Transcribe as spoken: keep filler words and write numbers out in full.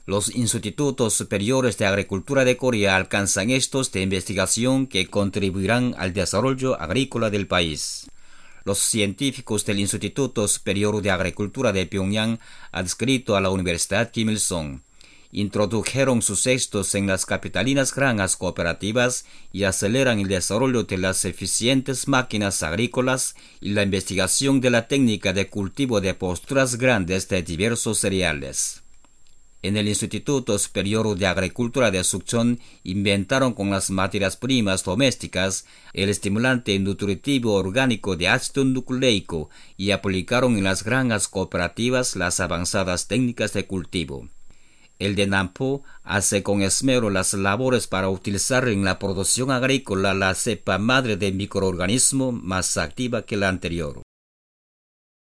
Los institutos superiores de agricultura de Corea alcanzan estos de investigación que contribuirán al desarrollo agrícola del país. Los científicos del Instituto Superior de Agricultura de Pyongyang, adscrito a la Universidad Kim Il-sung, introdujeron sus textos en las capitalinas granjas cooperativas y aceleran el desarrollo de las eficientes máquinas agrícolas y la investigación de la técnica de cultivo de posturas grandes de diversos cereales. En el Instituto Superior de Agricultura de Sukchon inventaron con las materias primas domésticas el estimulante nutritivo orgánico de ácido nucleico y aplicaron en las granjas cooperativas las avanzadas técnicas de cultivo. El de Nampo hace con esmero las labores para utilizar en la producción agrícola la cepa madre de microorganismo más activa que la anterior.